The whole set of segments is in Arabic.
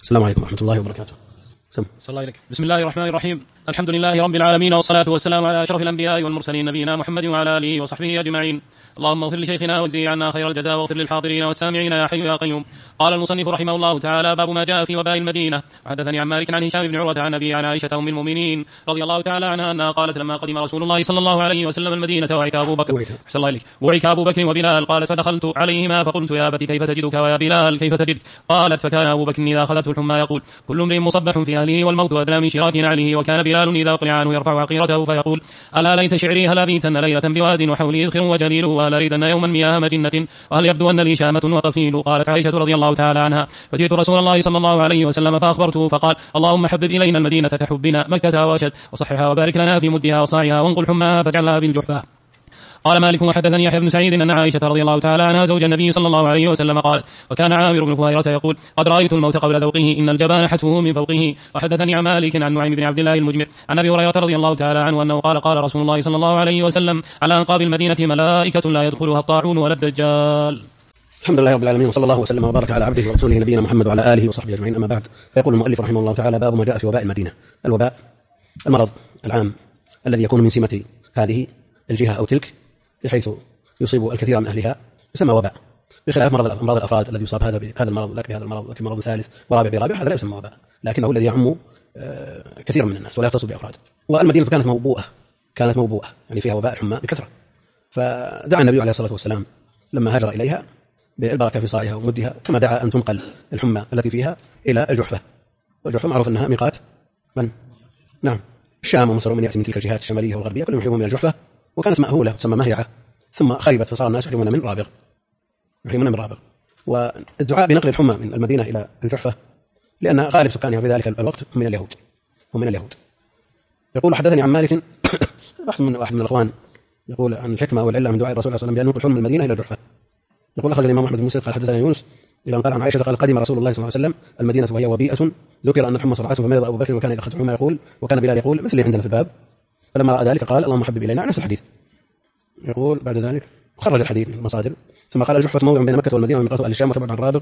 السلام عليكم ورحمة الله وبركاته. صلى الله عليك. بسم الله الرحمن الرحيم. الحمد لله رب العالمين، والصلاة والسلام على أشرف الأنبياء والمرسلين نبينا محمد وعلى آله وصحبه أجمعين. اللهم اغفر لشيخنا واجزه عنا خير الجزاء، واغفر للحاضرين والسامعين يا حي يا قيوم. قال المصنف رحمه الله تعالى: باب ما جاء في وباء المدينة. حدثني عن مالك عن هشام بن عروة عن أبي عن عائشة أم المؤمنين رضي الله تعالى عنها أنها قالت: لما قدم رسول الله صلى الله عليه وسلم المدينة وعك أبو بكر وبلال، قالت: فدخلت عليهما فقلت: يا أبت كيف تجدك ويا بلال كيف تجد؟ قالت: فكان أبو بكر إذا أخذته الحمى يقول: كل امرئ مصبح في أهله والموت أدنى من شراك عليه. وكان بلال إذا قلع عنه يرفع عقيرته فيقول: ألا ليت شعري هل أبيتن ليلة بواد وحولي إذخر وجليل، وهل أريدن يوما مياه مجنة، وهل يبدو أن لي شامة وطفيل. قالت عائشة رضي الله تعالى عنها: فجئت رسول الله صلى الله عليه وسلم فأخبرته فقال: اللهم حبب إلينا المدينة كحبنا مكة وأشد، وصححها وبارك لنا في مدها وصاعها، وانقل حماها فاجعلها بالجحفة. قال مالك: وحدثني يحيى بن سعيد أن عائشة رضي الله تعالى عنها زوج النبي صلى الله عليه وسلم قالت: وكان عامر بن فهيرة يقول: قد رأيت الموت قبل ذوقه، إن الجبان حتفه من فوقه. وحدثني عن مالك عن نعيم بن عبد الله المجمع عن أبي هريرة رضي الله تعالى عنه أنه قال: قال رسول الله صلى الله عليه وسلم: على أنقاب المدينة ملائكة لا يدخلها الطاعون ولا الدجال. الحمد لله رب العالمين، وصلى الله وسلم وبارك على عبده ورسوله نبينا محمد وعلى آله وصحبه أجمعين. أما بعد، فيقول المؤلف رحمه الله تعالى: باب ما جاء في وباء المدينة. الوباء المرض العام الذي يكون من سمة هذه الجهة أو تلك، بحيث يصيب الكثير من أهلها، يسمى وباء، بخلاف أمراض الأفراد الذي يصاب هذا بهذا المرض، لك بهذا المرض، لك مرض ثالث ورابع برابع، هذا لا يسمى وباء، لكنه الذي يعم كثير من الناس ولا يختص بأفراد. والمدينة كانت موبوءة يعني فيها وباء الحمى بكثرة، فدعا النبي عليه الصلاة والسلام لما هاجر إليها بالبركة في صاعها ومدها، كما دعا أن تنقل الحمى التي فيها إلى الجحفة. والجحفة معروف أنها ميقات من؟ نعم، الشام ومصر، ومن يأتي من تلك الجهات الشمالية والغربية كلهم يحرمون من الجحفة، وكانت مأهولة تسمى مهيعة، ثم خربت فصار الناس يحرمون من رابغ. والدعاء بنقل الحمى من المدينة إلى الجحفة لأن غالب سكانها في ذلك الوقت هم من اليهود. يقول: حدثني عن مالك واحد من الأخوان يقول عن الحكمة والعلة من دعاء الرسول صلى الله عليه وسلم بأن ينقل الحمى من المدينة إلى الجحفة. يقول: أخرج الإمام أحمد بن مسلم قال: حدثنا يونس إلى أن قال عن عائشة قال: قدم رسول الله صلى الله عليه وسلم المدينة وهي وبيئة، ذكر أن الحمى صرعته فمرض أبو بكر، وكان إذا أخذت الحمى يقول، وكان بلال يقول مثل عندنا في الباب، فلما رأى ذلك قال: اللهم حبب إلينا، نفس الحديث. يقول بعد ذلك خرج الحديث من المصادر، ثم قال: الجحفة موضع بين مكة والمدينة وميقات أهل الشام، وتبعد عن رابغ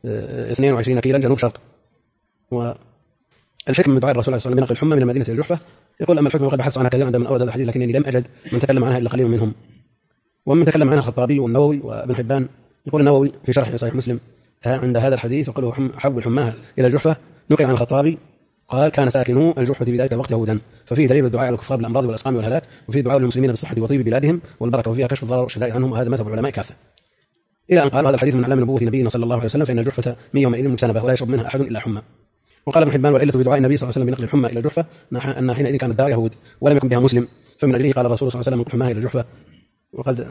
22 كيلا جنوب شرق. والحكم من دعاء الرسول صلى الله عليه وسلم بنقل الحمى من المدينة إلى الجحفة. يقول: أما الحكم وقد بحثت عنها كثيرا من أورد هذا الحديث، لكنني لم أجد من تكلم عنها إلا قليل منهم، ومن تكلم عنها الخطابي والنووي وابن حبان. يقول النووي في شرح صحيح مسلم عند هذا الحديث وقالوا حول حماها إلى الجحفة، نقل عن الخطابي قال: كان ساكنو الجحفة في ذلك الوقت يهودا، ففيه دليل الدعاء على الكفار بالأمراض والأسقام والهلاك، وفيه دعاء للمسلمين بالصحة وطيب بلادهم والبركة، وفيها كشف الضرر والشدائد عنهم، وهذا مذهب العلماء كافة. إلى أن قال: هذا الحديث من علام نبوة نبينا صلى الله عليه وسلم، فإن الجحفة من يومئذ مجتنبة ولا يشرب منها أحد إلا حمى. وقال ابن حبان: والعلة بدعاء النبي صلى الله عليه وسلم بنقل الحمى إلى الجحفة أن حينئذ كانت الدار يهود ولم يكن بها مسلم، فمن أجله قال الرسول صلى الله عليه وسلم: انقل حماها إلى الجحفة. وقد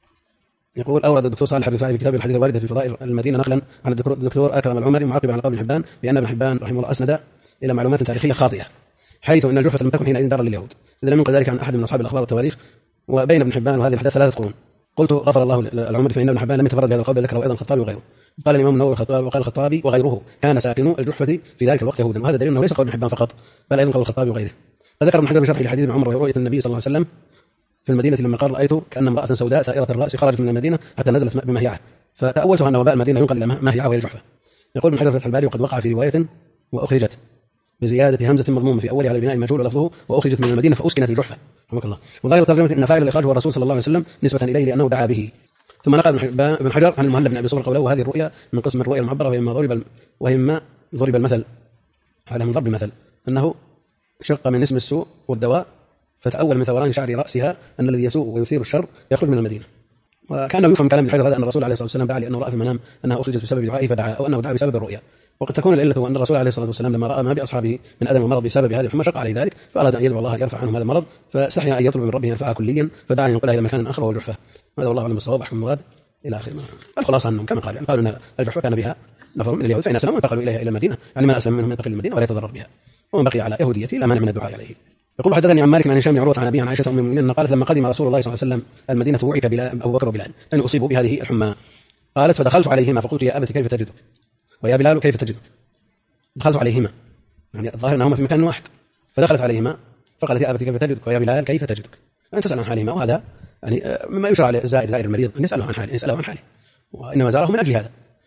يقول: أورد الدكتور صالح الرفاعي في كتاب الحديث الوارد في فضائل المدينة نقلا عن الدكتور أكرم العمري معقبا على قول ابن حبان بأن ابن حبان رحمه الله أسند إلى معلومات تاريخية خاطئة، حيث أن الجحفة لم تكن حينئذ دارا لليهود، إذا لم ينقل ذلك عن أحد من أصحاب الأخبار والتواريخ. وبين ابن حبان وهذه الحدث 3 قرون. قلت: غفر الله العمري، فإن ابن حبان لم يتفرد بهذا القول، ذكره أيضا الخطابي وغيره. قال الإمام النووي وقال الخطابي وغيره: كان ساكنو الجحفة في ذلك الوقت يهودا، وهذا دليل أنه ليس قول ابن حبان فقط، بل أيضا قول الخطابي وغيره. فذكر ابن حجر بشرح الحديث ابن عمر ورؤية النبي صلى الله عليه وسلم في المدينة لما قال: رأيت كأن امرأة سوداء سائرة الرأس خرجت من المدينة حتى نزلت بمهيعة، فتأولتها أن وباء المدينة ينقل إلى مهيعة وهي الجحفة. يقول ابن حجر في فتح الباري: وقد وقع في رواية وأخرجت بزيادة همزة مضمومة في أولها على بناء المجهول ولفظه وأخرجت من المدينة فأسكنت الجحفة، رحمك الله. وظاهر الترجمة أن فاعل الإخراج هو الرسول صلى الله عليه وسلم نسبة إليه لأنه دعا به. ثم نقل ابن حجر عن المهلب بن أبي صفر قوله: وهذه الرؤيا من قسم الرؤيا المعبرة، وإما ضرب المثل على من ضرب المثل أنه شق من اسم السوء والدواء، فتأول من ثوران شعر رأسها أن الذي يسوء ويثير الشر يخرج من المدينة. وكان يفهم كلام ابن حجر هذا أن الرسول عليه الصلاة والسلام دعا لأنه رأى في المنام أنها أخرجت بسبب دعائه فدعا، أو أنه دعا بسبب الرؤيا. وقد تكون العلة أن الرسول عليه الصلاة والسلام لما رأى ما بأصحابه من أذى ومرض بسبب هذه الحمى شق عليه ذلك، فأراد أن يدعو الله يرفع عنهم هذا المرض، فاستحيا أن يطلب من ربه ينفعها كليا، فدعا أن ينقلها إلى مكان آخر وهو الجحفة. هذا والله أعلم الصواب. أحكم المراد إلى آخر. الخلاصة أنهم كما قالوا أن الجحفة كان بها نفر من اليهود، فإن أسلموا وانتقلوا إليها إلى المدينة، يعني من أسلم منهم ينتقل للمدينة ولا يتضرر بها، ومن بقي على يهوديته لا مانع من الدعاء عليه. يقول: حدثني عن مالك عن هشام بن عروة عن أبيه عن عائشة أم المؤمنين قالت: لما قدم رسول الله صلى الله عليه وسلم المدينة وعك أبو بكر وبلال أن أصيبوا بهذه الحمى. قالت: فدخلت عليهما فقلت: يا أبت كيف تجدك ويا بلال كيف تجدك؟ دخلت عليهما، يعني الظاهر أنهما في مكان واحد، فدخلت عليهما فقالت: يا أبت كيف تجدك ويا بلال كيف تجدك؟ أن تسأل عن حالهما، وهذا يعني مما يشرع لزائر المريض أن يسأله عن حاله، وإنما زاره من أجل هذا.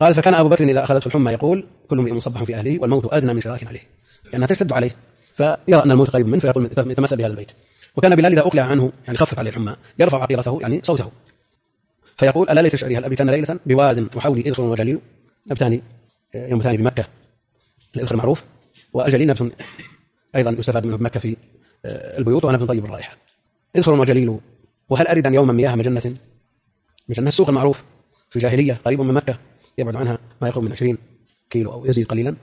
قال فكان أبو بكر إذا أخذته الحمى يقول كل امرئ مصبح في أهله والموت أدنى من شراك عليه، لأنها تشتد عليه فيرى أن الموت قريب منه فيقول يتمثل بهذا البيت. وكان بلال إذا أقلع عنه يعني خفف عليه الحمى يرفع عقيرته يعني صوته فيقول ألا ليت شعري هل أبيتن ليلة بواد وحولي إذخر وجليل، نبتان ينبتان بمكة الإذخر معروف، وأجليل نبت أيضا يستفاد منه بمكة في البيوت ونبت طيب الرائحة. إذخر وجليل وهل أرد أن يوما مياه مجنة السوق المعروف في الجاهلية قريب من مكة يبعد عنها ما يقرب من 20 كيلو أو يزيد قليلا.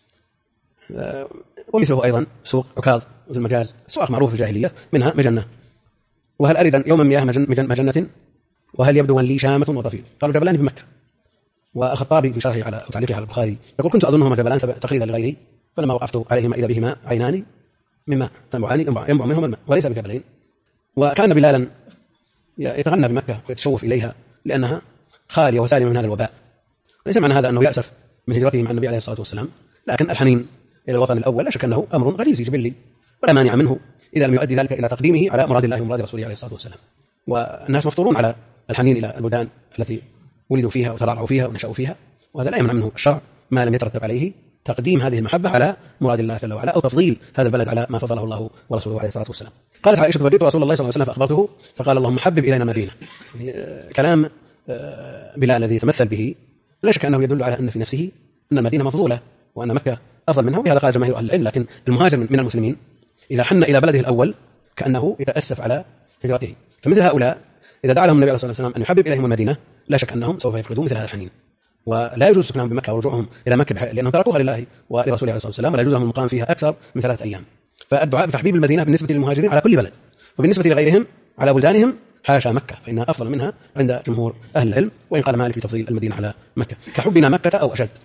ومثله أيضا سوق عكاظ والمجاز سواق معروف في الجاهلية منها مجنة. وهل أرد يوما مياه مجنة وهل يبدو لي شامة وطفيل، قالوا جبلان بمكة. والخطابي في شرحه على تعليقه على البخاري يقول كنت أظنهما جبلان تقليدا لغيري فلما وقفت عليهما إذا بهما عينان مما ينبع منهما الماء وليس بجبلين. وكان بلالا يتغنى بمكة ويتشوف إليها لأنها خالية وسالمة من هذا الوباء. ليس معنى هذا أنه يأسف من هجرته مع النبي عليه الصلاة والسلام، لكن الحنين إلى الوطن الأول لا شك أنه أمر غريزي جبلي ولا مانع منه إذا لم يؤدي ذلك إلى تقديمه على مراد الله ومراد رسوله عليه الصلاة والسلام. والناس مفطورون على الحنين إلى البلدان التي ولدوا فيها وترعرعوا فيها ونشأوا فيها، وهذا لا يمنع منه الشرع ما لم يترتب عليه تقديم هذه المحبة على مراد الله جل وعلا أو تفضيل هذا البلد على ما فضله الله ورسوله عليه الصلاة والسلام. قالت عائشة فجئت رسول الله صلى الله عليه وسلم فأخبرته فقال اللهم حبب إلينا المدينة. كلام بلال الذي يتمثل به لا شك أنه يدل على أن في نفسه أن المدينة مفضولة وأن مكة أفضل منها، وبهذا قال جماهير أهل العلم. لكن المهاجر من المسلمين إذا حن إلى بلده الأول كأنه يتأسف على هجرته، فمثل هؤلاء إذا دعا لهم النبي عليه الصلاة والسلام أن يحبب إليهم المدينة لا شك أنهم سوف يفقدون مثل هذا الحنين، ولا يجوز سكنهم بمكة ورجوعهم إلى مكة لأنهم تركوها لله ولرسوله عليه الصلاة والسلام، ولا يجوز لهم المقام فيها أكثر من 3 أيام. فالدعاء بتحبيب المدينة بالنسبة للمهاجرين على كل بلد، وبالنسبة لغيرهم على بلدانهم حاشا مكة فإنها أفضل منها عند جمهور أهل العلم، وإن قال مالك بتفضيل المدينة على مكة كحبنا مكة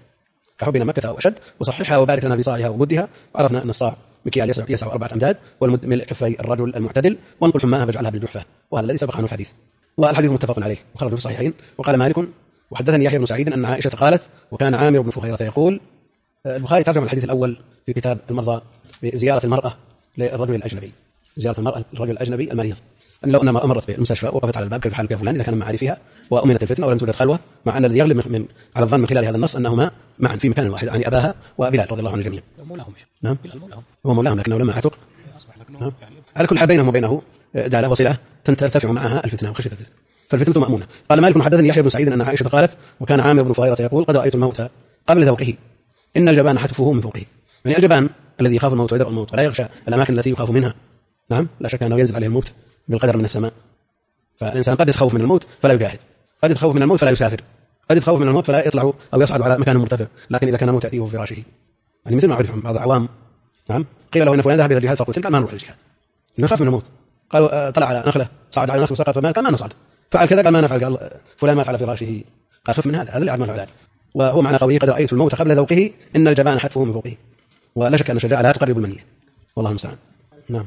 أو أشد. وصححها وبارك لنا في صاعها ومدها، وعرفنا أن الصاع مكيال يسع 4 أمداد والمد ملء كفي الرجل المعتدل، وانقل حماها فاجعلها بالجحفة، وهذا الذي سبق عنه الحديث. والحديث متفق عليه وخرج في الصحيحين. وقال مالك وحدثني يحيى بن سعيد أن عائشة قالت وكان عامر بن فهيرة يقول. البخاري ترجم الحديث الأول في كتاب المرضى بزيارة المرأة للرجل الأجنبي، زيارة المرأة للرجل الأجنبي المريض، أن لو أنها مرت بالمستشفى وقفت على الباب كيف حالك يا فلان إذا كان من معارفها وأمنت الفتنة ولم توجد خلوة، مع أن الذي يغلب على الظن من خلال هذا النص أنهما معا في مكان واحد، يعني أباها وبلال رضي الله عنه الجميع. نعم هو مولاهم لكنه لما اعتق على كل حال بينهم وبينه دالة وصلة ترتفع معها الفتنة وخشية الفتنة، فالفتنة مأمونة. قال مالك حدثني يحيى بن سعيد أن عائشة قالت وكان عامر بن فهيرة يقول قد رأيت الموت قبل ذوقه إن الجبان حتفه من فوقه، يعني الجبان الذي يخاف الموت ويدرأ الموت ولا يغشى الأماكن التي يخاف منها، نعم لا شك أنه ينزل عليه الموت بالقدر من السماء. فالإنسان قد يتخوف من الموت فلا يجاهد، قد يتخوف من الموت فلا يسافر، قد يتخوف من الموت فلا يطلع أو يصعد على مكان مرتفع، لكن إذا كان الموت يأتيه في فراشه، يعني مثل ما عرف بعض العوام، نعم قيل له إن فلان ذهب إلى الجهاد فقتل قال ما نروح للجهاد إنه خاف من الموت، قالوا طلع على نخلة صعد على نخلة وسقط فمات قال ما نصعد، فعل كذا قال ما نفعل، قال فلان مات على فراشه قال خف من هذا اللي عدم العلاج. وهو معنى قوله قد رأيت الموت قبل ذوقه إن الجبان حتفه من فوقه، ولا شك أن الشجاعة لا تقرب المنية، والله المستعان. نعم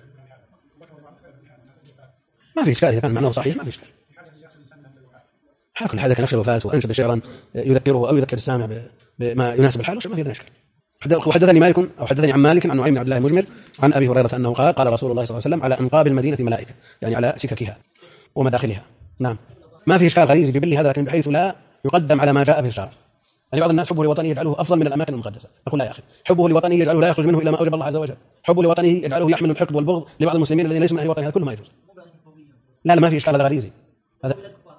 ما في إشكال إذا كان معناه صحيح ما في إشكال. على كل حال كان يخشى الوفاة وأنشد شعرا يذكره أو يذكر السامع بما يناسب الحال ما في أي إشكال. وحدثني مالك أو حدثني عن مالك عن نعيم بن عبد الله المجمر عن أبي هريرة أنه قال قال رسول الله صلى الله عليه وسلم على أنقاب المدينة ملائكة، يعني على سككها ومداخلها. نعم ما في إشكال غريزي جبلي هذا، لكن بحيث لا يقدم على ما جاء في الشرع. يعني بعض الناس حبه لوطنه يجعله أفضل من الأماكن المقدسة، أقول لا يا أخي، حبه لوطنه يجعله لا يخرج منه إلى ما أوجب الله عز وجل، حبه لوطنه يجعله يحمل الحقد والبغض لبعض المسلمين الذين ليسوا من أهل وطنه، هذا كله ما يجوز. لا ما في إشكال هذا غريزي هذا.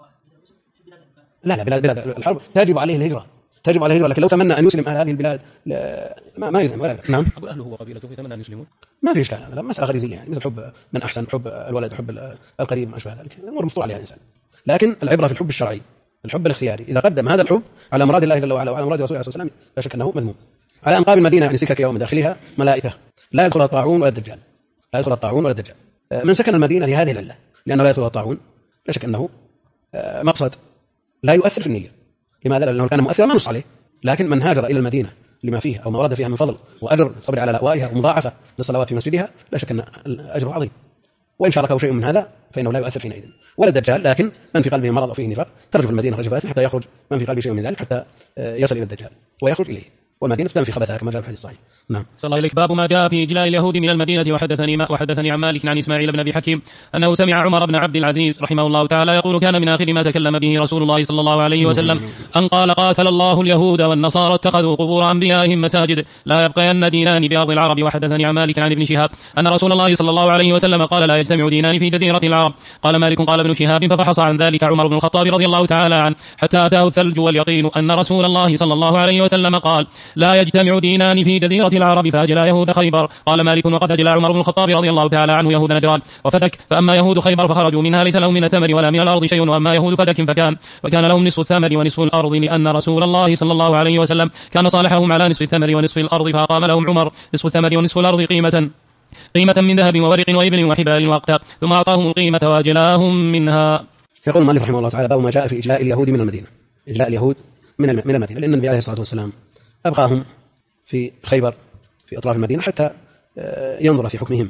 لا بلاد الحرب تجب عليه الهجرة، تجب عليه الهجرة، لكن لو تمنى أن يسلم أهل هذه البلاد ما يلزم ولا. نعم أقول أهله وقبيلته يتمنى أن يسلمون ما في إشكال، هذا مسألة غريزية يعني مثل حب من أحسن، حب الولد، حب القريب، ما أشبه ذلك، الأمور مفطور عليها الإنسان. لكن العبرة في الحب الشرعي، الحب الاختياري، إذا قدم هذا الحب على مراد الله جل وعلا وعلى مراد رسوله صلى الله عليه وسلم لا شك أنه مذموم. على أنقاب المدينة يعني سكك يوم داخلها ملائكة لا يدخل الطاعون ولا الدجال، لا يدخل الطاعون ولا الدجال. من سكن المدينة لهذه العلة لأنه لا يدخل الطاعون لا شك أنه مقصد لا يؤثر في النية. لماذا؟ لأنه كان مؤثرا ما نص عليه، لكن من هاجر إلى المدينة لما فيها أو ما ورد فيها من فضل وأجر صبر على لأوائها ومضاعفة للصلوات في مسجدها لا شك أن الأجر عظيم، وإن شاركه شيء من هذا فإنه لا يؤثر حينئذ. ولا الدجال، لكن من في قلبه مرض أو فيه نفاق ترجف المدينة رجفات حتى يخرج من في قلبه شيء من ذلك حتى يصل إلى الدجال ويخرج إليه. والمدينة تنفي خبثها كما جاء في الحديث الصحيح. نعم. صلى الله إليك. باب ما جاء في إجلاء اليهود من المدينة. وحدثني عن مالك عن إسماعيل بن أبي حكيم أنه سمع عمر بن عبد العزيز رحمه الله تعالى يقول كان من آخر ما تكلم به رسول الله صلى الله عليه وسلم أن قال قاتل الله اليهود والنصارى اتخذوا قبور أنبيائهم مساجد لا يبقين دينان بأرض العرب. وحدثني عن مالك عن ابن شهاب أن رسول الله صلى الله عليه وسلم قال لا يجتمع دينان في جزيرة العرب. قال مالك قال ابن شهاب ففحص عن ذلك عمر بن الخطاب رضي الله تعالى عنه حتى أتاه الثلج واليقين أن رسول الله صلى الله عليه وسلم قال لا يجتمع دينان في جزيرة العرب فأجلى يهود خيبر. قال مالك وقد أجلى عمر بن الخطاب رضي الله تعالى عنه يهود نجران وفتك. فأما يهود خيبر فخرجوا منها ليس لهم من الثمر ولا من الأرض شيء. وأما يهود فتك فكان لهم نصف الثمر ونصف الأرض لأن رسول الله صلى الله عليه وسلم كان صالحهم على نصف الثمر ونصف الأرض فأقام لهم عمر نصف الثمر ونصف الأرض قيمة من ذهب وورق وإبل وحبال وأقتاب ثم أعطاهم القيمة وأجلاهم منها. يقول المؤلف رحمه الله تعالى باب ما جاء في إجلاء اليهود من المدينة. إجلاء اليهود من المدينة، لأن النبي عليه الصلاة والسلام أبقاهم في خيبر في أطراف المدينة حتى ينظر في حكمهم،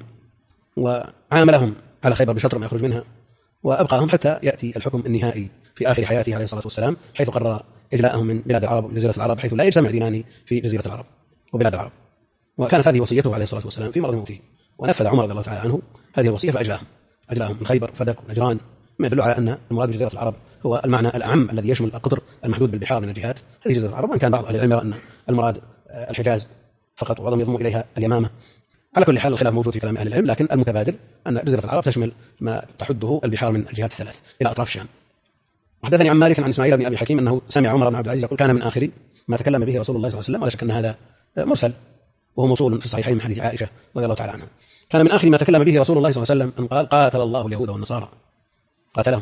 وعاملهم على خيبر بشطر ما يخرج منها، وأبقاهم حتى يأتي الحكم النهائي في آخر حياته عليه الصلاة والسلام، حيث قرر إجلاءهم من بلاد العرب وجزيرة العرب، حيث لا يجتمع دينان في جزيرة العرب وبلاد العرب. وكانت هذه وصيته عليه الصلاة والسلام في مرض موته، ونفذ عمر رضي الله تعالى عنه هذه الوصية فأجلاهم من خيبر فدك ونجران، ما يدل على أن المراد بجزيرة العرب هو المعنى الأعم الذي يشمل القطر المحدود بالبحار من الجهات، هذه جزيرة العرب. وإن كان بعض أهل العلم يرى أن المراد الحجاز فقط وبعضهم يضم إليها اليمامة. على كل حال الخلاف موجود في كلام أهل العلم، لكن المتبادر أن جزيرة العرب تشمل ما تحده البحار من الجهات الثلاث إلى أطراف الشام. وحدثني عن مالك عن إسماعيل بن أبي حكيم أنه سمع عمر بن عبد العزيز يقول كان من آخر ما تكلم به رسول الله صلى الله عليه وسلم، ولا شك أن هذا مرسل وهو موصول في الصحيحين من حديث عائشة رضي الله تعالى عنها. كان من آخر ما تكلم به رسول الله صلى الله عليه وسلم أن قال قاتل الله اليهود والنصارى، قاتلهم.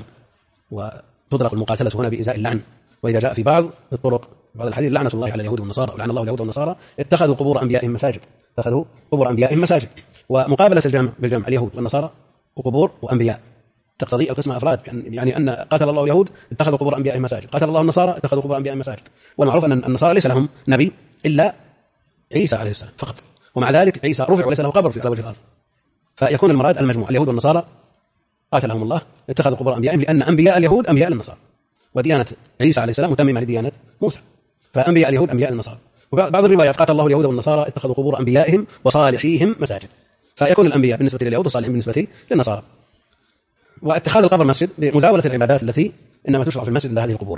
وتطلق المقاتلة هنا بإزاء اللعن، وإذا جاء في بعض الطرق بعض الحديث لعنة الله على اليهود والنصارى، ولعن الله اليهود والنصارى اتخذوا قبور أنبيائهم مساجد، اتخذوا قبور أنبيائهم مساجد. ومقابلة الجمع بالجمع اليهود والنصارى وقبور وأنبياء تقتضي القسم أفراد، يعني أن قاتل الله اليهود اتخذوا قبور أنبيائهم مساجد، قاتل الله النصارى اتخذوا قبور أنبيائهم مساجد. والمعروف أن النصارى ليس لهم نبي إلا عيسى عليه السلام فقط، ومع ذلك عيسى رفع وليس له قبر على وجه الأرض. فيكون المراد المجموع اليهود والنصارى قاتلهم الله اتخذوا قبور أنبيائهم، لأن أنبياء اليهود أنبياء للنصارى، وديانة عيسى عليه السلام متممة لديانة موسى، فأنبياء اليهود أنبياء للنصارى. وبعض الروايات قاتل الله اليهود والنصارى اتخذوا قبور أنبيائهم وصالحيهم مساجد، فيكون الأنبياء بالنسبة لليهود والصالحين بالنسبة للنصارى. واتخاذ القبر مسجد بمزاولة العبادات التي إنما تشرع في المسجد لهذه القبور،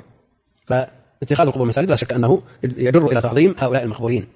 فاتخاذ القبور مساجد لا شك أنه يجر إلى تعظيم هؤلاء المقبورين.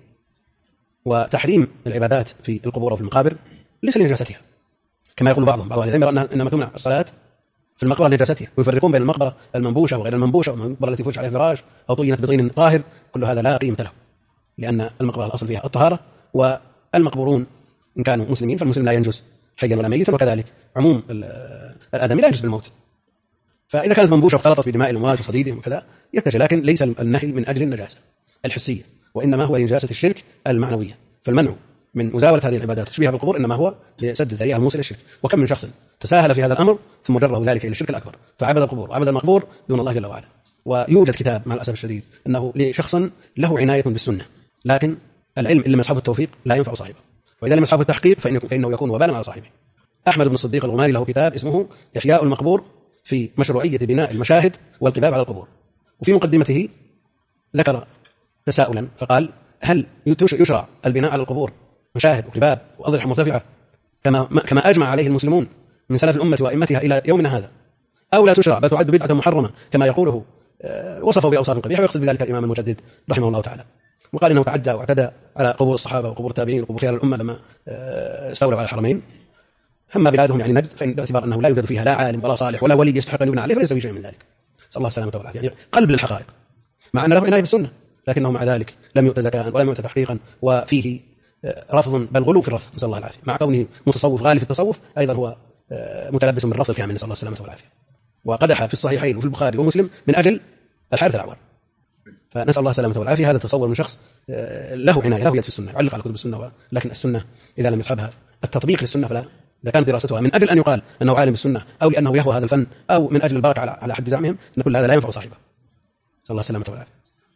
وتحريم العبادات في القبور وفي المقابر ليس لنجاستها، كما يقول بعض أهل العلم يرى أنما تمنع الصلاة في المقبرة لنجاستها، ويفرقون بين المقبرة المنبوشة وغير المنبوشة، والمقبرة التي فرش عليها فراش أو طينت بطين طاهر، كل هذا لا قيمة له، لأن المقبرة الأصل فيها الطهارة، والمقبورون إن كانوا مسلمين فالمسلم لا ينجس حيا ولا ميتا، وكذلك عموم الآدمي لا ينجس بالموت. فإذا كانت منبوشة واختلطت بدماء الأموات وصديدهم وكذا يتجه، لكن ليس النهي من أجل النجاسة الحسية، وإنما هو لنجاسة الشرك المعنوية. فالمنع من مزاولة هذه العبادات وتشبيهها بالقبور إنما هو لسد الذريعة الموصل إلى الشرك. وكم من شخص تساهل في هذا الأمر ثم جره ذلك إلى الشرك الأكبر، فعبد القبور وعبد المقبور دون الله جل وعلا. ويوجد كتاب مع الأسف الشديد أنه لشخص له عناية بالسنة، لكن العلم إن لم يصحبه التوفيق لا ينفع صاحبه، وإذا لم يصحبه التحقيق فإنه يكون وبالا على صاحبه. أحمد بن الصديق الغماري له كتاب اسمه إحياء المقبور في مشروعية بناء المشاهد والقباب على القبور، وفي مقدمته ذكر تساؤلا فقال هل يشرع البناء على القبور مشاهد وقباب وأضرحة مرتفعة كما أجمع عليه المسلمون من سلف الأمة وأئمتها إلى يومنا هذا، أو لا تشرع بل تعد بدعة محرمة كما يقوله وصفه بأوصاف قبيحة، ويقصد بذلك الإمام المجدد رحمه الله تعالى، وقال إنه تعدى واعتدى على قبور الصحابة وقبور التابعين وقبور خيار الأمة لما استولوا على الحرمين. أما بلادهم يعني نجد فإن باعتبار أنه لا يوجد فيها لا عالم ولا صالح ولا ولي يستحق أن يبنى عليه فليس شيء من ذلك، صلى الله السلامة والعافية، يعني قلب للحقائق، مع أن له عناية بالسنة لكنه مع ذلك لم يؤت زكاة ولم يؤت تحقيقا، وفيه رفض بل غلو في الرفض نسأل الله العافية، مع كونه متصوف غالي في التصوف أيضا هو متلبس بالرفض الكامل نسأل الله السلامة والعافية. وقدح في الصحيحين وفي البخاري ومسلم من أجل الحارث الأعور، فنسأل الله السلامة والعافية. هذا تصور من شخص له عناية له يد في السنة، يعلق على كتب السنة، لكن السنة إذا لم يصحبها التطبيق للسنة فلا، إذا كانت دراستها من أجل أن يقال أنه عالم السنة أو لأنه يهوى هذا الفن أو من أجل البركة على حد زعمهم، أن كل هذا لا ينفع صاحبه صلى الله السلامة والعافية.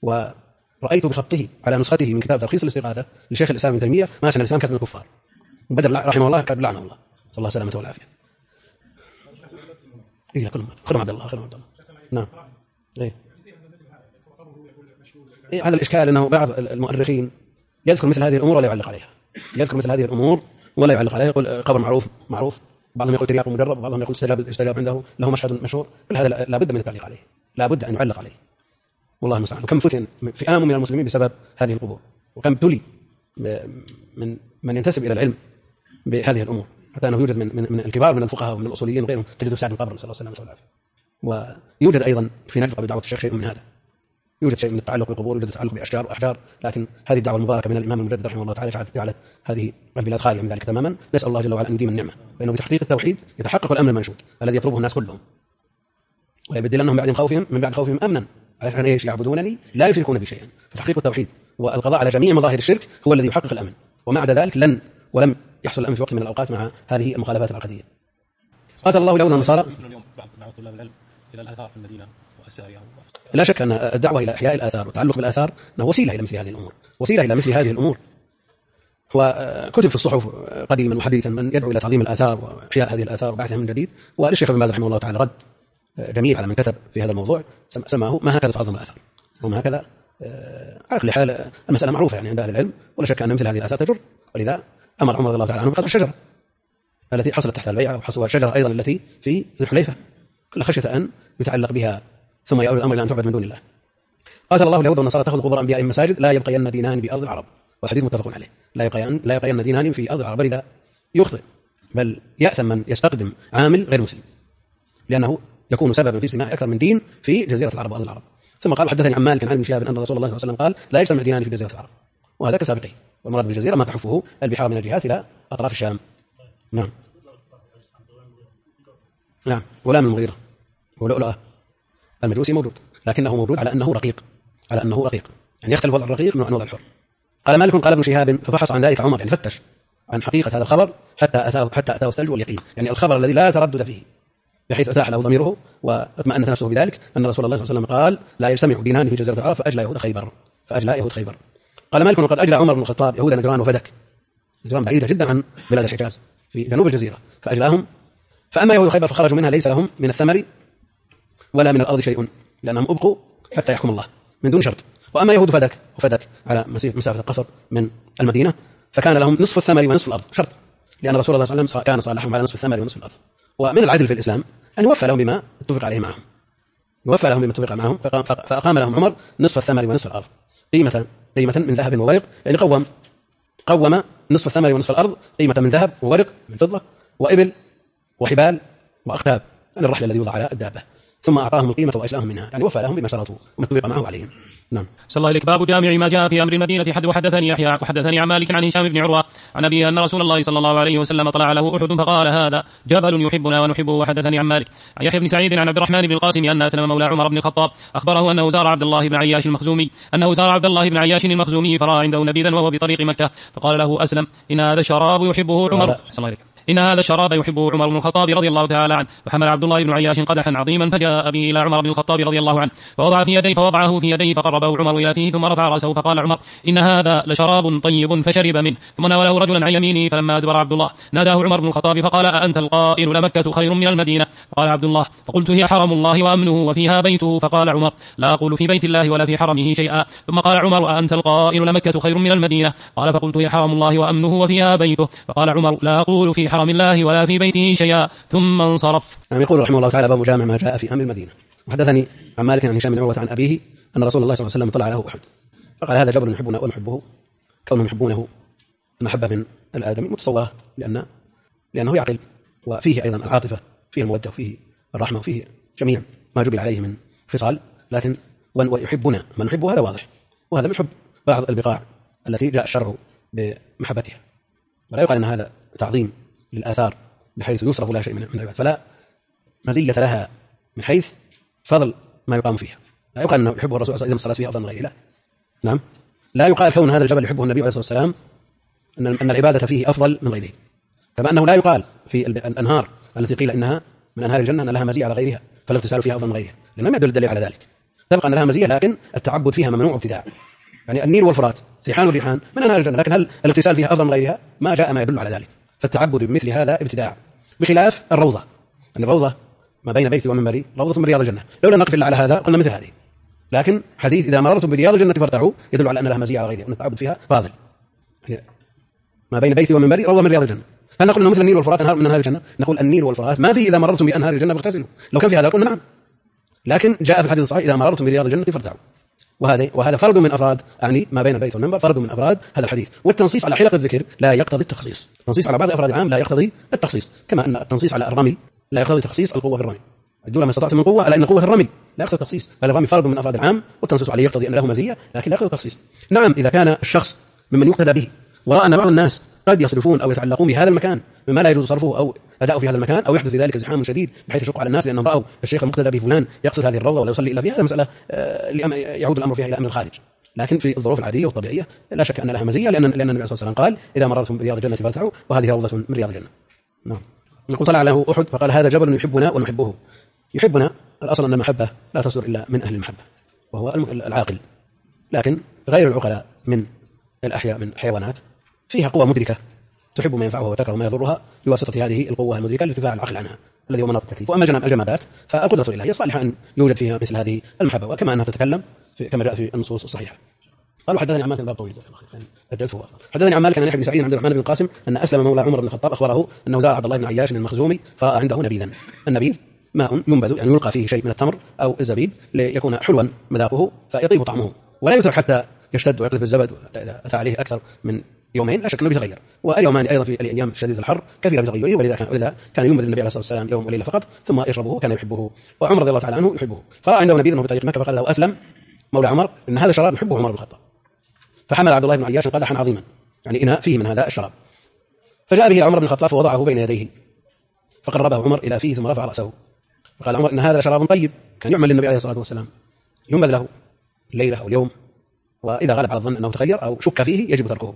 ورأيت بخطه على نسخته من كتاب تلخيص الاستغاثة لشيخ الإسلام ابن تيمية ما سن الإسلام كتب من الكفار، وبدل رحمه الله كتب لعنه الله صلى الله السلامة والعافية. إيه كلهم خير عبد الله خير عبد الله. نعم إيه هذا الإشكال أنه بعض المؤرخين يذكر مثل هذه الأمور ولا يعلق عليها، يذكر مثل هذه الأمور ولا يعلق عليها، يقول قبر معروف، بعضهم يقول ترياق مجرب، بعضهم يقول استجاب عنده له مشهد مشهور، كل هذا لا بد من التعليق عليه، لا بد أن يعلق عليه، والله المستعان. وكم فتن فئام من المسلمين بسبب هذه القبور، وكم ابتلي من ينتسب إلى العلم بهذه الأمور، حتى أنه يوجد من الكبار من الفقهاء ومن الأصوليين وغيرهم تجد سعد بن قبر نسأل الله السلامة والعافية. ويوجد أيضا في نجد بدعوة الشيخ شيء من هذا، يوجد شيء من التعلق بالقبور، يوجد التعلق بأشجار وأحجار، لكن هذه الدعوة المباركة من الإمام المجدد رحمه الله تعالى جعلت هذه البلاد خالية من ذلك تماما. نسأل الله جل وعلا أن يديم النعمة، فإنه بتحقيق التوحيد يتحقق الأمن المنشود الذي يطلبه الناس كلهم، ويبدلنهم من بعد خوفهم أمنا، عشان إيش؟ يعبدونني لا يشركون بي شيئا. فتحقيق التوحيد والقضاء على جميع مظاهر الشرك هو الذي يحقق الأمن، وما عدا ذلك ولم يحصل الأمن في وقت من الأوقات مع هذه المخالفات العقدية. قاتل الله اليهود والنصارى. بعض طلاب العلم إلى الآثار في المدينة وأسارها. لا شك أن الدعوة إلى إحياء الآثار والتعلق بالآثار أنه وسيلة إلى مثل هذه الأمور، وسيلة إلى مثل هذه الأمور. وكتب في الصحف قديما وحديثا من يدعو إلى تعظيم الآثار وإحياء هذه الآثار وبعثها من جديد، وللشيخ ابن باز رحمه الله تعالى رد جميل على من كتب في هذا الموضوع سماه ما هكذا تعظم الآثار وما هكذا. على كل حال المسألة معروفة يعني عند أهل العلم، ولا شك أن مثل هذه الآثار تجر، ولذا أمر عمر رضي الله تعالى عنه بقطع الشجرة التي حصلت تحت البيعة، وحصلت الشجرة أيضا التي في ذي الحليفة، كل خشية أن يتعلق بها ثم يؤول الأمر إلى أن تعبد من دون الله. قاتل الله اليهود والنصارى تأخذ قبور أنبيائهم مساجد لا يبقين دينان بأرض العرب، والحديث متفق عليه. لا يبقين دينان في أرض العرب، بل يخطئ بل يأثم من يستقدم عامل غير مسلم، لأنه يكون سببا في سماع أكثر من دين في جزيرة العرب وأرض العرب. ثم قال حدثني عن مالك عن ابن شهاب أن رسول الله صلى الله عليه وسلم قال لا يجتمع دينان في جزيرة العرب، وهذا كسابقه، والمراد بالجزيرة ما تحفه البحار من الجهات إلى أطراف الشام. نعم. ولا من المغيرة ولؤلؤة المجوسي موجود، لكنه موجود على أنه رقيق، يعني يختلف وضع الرقيق من وضع الحر. قال مالك قال ابن شهاب ففحص عن ذلك عمر، يعني فتش عن حقيقة هذا الخبر حتى أتاه الثلج واليقين، يعني الخبر الذي لا تردد فيه، بحيث أتاح له ضميره واطمأنت نفسه بذلك أن رسول الله صلى الله عليه وسلم قال لا يجتمع دينان في جزيرة العرب فأجلى يهود خيبر. قال مالك وقد أجلى عمر بن الخطاب يهود نجران وفدك، نجران بعيدة جدا عن بلاد الحجاز في جنوب الجزيرة، فأجلاهم. فأما يهود خيبر فخرجوا منها ليس لهم من الثمر ولا من الأرض شيء، لأنهم أبقوا حتى يحكم الله من دون شرط. وأما يهود فدك على مسافة القصر من المدينة فكان لهم نصف الثمر ونصف الأرض، شرط، لأن رسول الله صلى الله عليه وسلم كان صالحهم على نصف الثمر ونصف الأرض. ومن العدل في الإسلام أن يوفى لهم بما اتفق عليه معهم، فأقام لهم عمر نصف الثمر ونصف الأرض قيمة من ذهب وورق، يعني قوم نصف الثمر ونصف الأرض قيمة من ذهب وورق من فضة وإبل وحبال وأقتاب، يعني الرحل الذي يوضع على الدابة، ثم أعطاهم القيمة وأشلاهم منها، يعني وفى لهم بما شرطوا وما اتفق معه عليهم. نعم. صلى الله عليك. باب جامع ما جاء في أمر المدينة. وحدثني يحيى وحدثني عن مالك عن هشام بن عروة عن أبيه أن رسول الله صلى الله عليه وسلم طلع له أحد فقال هذا جبل يحبنا ونحبه. وحدثني عن مالك عن يحيى بن سعيد عن عبد الرحمن بن القاسم أن أسلم مولى عمر بن الخطاب أخبره أنه زار عبد الله بن عياش المخزومي فرأى عنده نبيذا وهو بطريق مكة، فقال له أسلم إن هذا الشراب يحبه عمر صلى الله عليه. إن هذا الشراب يحبه عمر بن الخطاب رضي الله تعالى عنه. فحمل عبد الله بن عياش قدحا عظيما فجاء به إلى عمر بن الخطاب رضي الله عنه فوضعه في يديه فقربه عمر إلى فيه ثم رفع رأسه فقال عمر إن هذا لشراب طيب، فشرب منه ثم ناوله رجلا عن يمينه. فلما أدبر عبد الله ناداه عمر بن الخطاب فقال أأنت القائل لمكة خير من المدينة؟ فقال عبد الله فقلت هي حرم الله وأمنه وفيها بيته. فقال عمر لا أقول في بيت الله ولا في حرمه شيئا. ثم قال عمر أأنت القائل لمكة خير من المدينة؟ قال فقلت هي حرم الله وأمنه وفيها بيته. فقال عمر لا أقول في حرم الله ولا في بيته شيئا، ثم انصرف. يقول رحمه الله تعالى باب جامع ما جاء في أمر المدينة. وحدثني عن مالك عن هشام بن عروة عن أبيه أن رسول الله صلى الله عليه وسلم طلع له أحد فقال هذا جبل يحبنا ونحبه، كونهم يحبونه المحبة من الآدمي متصورة لأنه يعقل، وفيه أيضا العاطفة، فيه المودة وفيه الرحمة وفيه جميع ما جبل عليه من خصال، لكن ويحبنا من نحبه هذا واضح، وهذا من حب بعض البقاع التي جاء الشرع بمحبتها، ولا يقال أن هذا تعظيم للآثار بحيث يصرف لها شيء من العباد، فلا مزية لها من حيث فضل ما يقام فيها. لا يقال أنه يحبه الرسول صلى الله عليه وسلم الصلاة فيها أفضل من غيره، لا. نعم. لا يقال كون هذا الجبل يحبه النبي عليه الصلاة والسلام أن العبادة فيه أفضل من غيره، كما أنه لا يقال في الأنهار التي قيل إنها من أنهار الجنة أن لها مزية على غيرها فالاغتسال فيها أفضل من غيرها، لأنه ما يدل الدليل على ذلك. تبقى أن لها مزية لكن التعبد فيها ممنوع ابتداع. يعني النيل والفرات سيحان وريحان من أنهار الجنة، لكن هل الاغتسال فيها أفضل من غيرها؟ ما جاء ما يدل على ذلك. فالتعبد بمثل هذا ابتداع، بخلاف الروضة. يعني الروضة ما بين بيتي ومنبري روضة من رياض الجنة، لولا نقف إلا على هذا قلنا مثل هذه، لكن حديث إذا مررتم برياض الجنة فارتعوا يدل على أن لها مزية على غيرها، أن التعبد فيها فاضل. ما بين بيتي ومنبري روضة من رياض الجنة. هل نقول أنه مثل النيل والفرات أنهار من أنهار الجنة؟ نقول النيل والفرات ما فيه إذا مررتم بأنهار الجنة فاغتسلوا، لو كان في هذا قلنا نعم، لكن جاء في الحديث الصحيح إذا مررتم برياض الجنة فارتعوا، وهذا فرد من أفراد، يعني ما بين البيت والمنبر فرد من أفراد هذا الحديث. والتنصيص على حلق الذكر لا يقتضي التخصيص، التنصيص على بعض أفراد العام لا يقتضي التخصيص، كما أن التنصيص على الرمي لا يقتضي تخصيص القوة في الرمي. ادوا ما استطعتم من قوة، ألا إن قوة الرمي لا يقتضي التخصيص، فالرمي فرد من أفراد العام والتنصيص عليه يقتضي أن له مزية لكن لا يقتضي التخصيص. نعم إذا كان الشخص ممن يقتدى به ورأى أن بعض الناس قد يصرفون أو يتعلقون بهذا المكان مما لا يجوز صرفه أو أداؤه في هذا المكان، أو يحدث في ذلك ازدحام شديد بحيث يشق على الناس لأنهم رأوا الشيخ المقتدى به فلان يقصد هذه الروضة ولا يصلي إلا فيها، هذا مسألة يعود الأمر فيها إلى أمر الخارج. لكن في الظروف العادية والطبيعية لا شك أن لها مزية، لأن النبي صلى الله عليه وسلم قال إذا مررتم برياض الجنة فارتعوا، وهذه روضة من رياض الجنة. نعم. يقول طلع له أحد فقال هذا جبل يحبنا ونحبه. يحبنا الأصل أن المحبة لا تصدر إلا من أهل المحبة وهو العاقل، لكن غير العقلاء من الأحياء من الحيوانات فيها قوة مدركة تحب ما ينفعها وتكره ما يضرها بواسطة هذه القوة المدركة لارتفاع العقل عنها الذي هو مناط التكليف. وأما الجمادات فالقدرة الإلهية صالحة أن يوجد فيها مثل هذه المحبة، وكما أنها تتكلم كما جاء في النصوص الصحيحة. قالوا حدثني عن مالك بن طويل حدثني عن مالك عن يحيى بن سعيد عن عبد الرحمن بن القاسم أن أسلم مولى عمر بن الخطاب أخبره أنه زار عبد الله بن عياش المخزومي فرأى عنده نبيذا. النبيذ ماء ينبذ، يعني يلقى فيه شيء من التمر أو الزبيب ليكون حلوا مذاقه فيطيب طعمه، ولا يترك حتى يشتد ويقلب الزبد وأتى عليه أكثر من يومين، لا شك أنه بيتغير. واليومان أيضا في الأيام شديد الحر كثيرا بتغيره، ولذا كان ينبذ النبي عليه الصلاة والسلام يوم وليلة فقط ثم يشربه، كان يحبه، وعمر رضي الله تعالى عنه يحبه. فرأى عنده نبيذ في طريق مكة فقال له أسلم مولى عمر إن هذا الشراب يحبه عمر بن الخطاب، فحمل عبد الله بن عياش قدحا عظيما يعني إناء فيه من هذا الشراب، فجاء به عمر بن الخطاب فوضعه بين يديه فقربه عمر إلى فيه ثم رفع رأسه فقال عمر إن هذا شراب طيب كان يعمل للنبي عليه الصلاة والسلام ينبذ له الليلة أو اليوم، وإذا غلب على الظن أنه تغير أو شك فيه يجب تركه.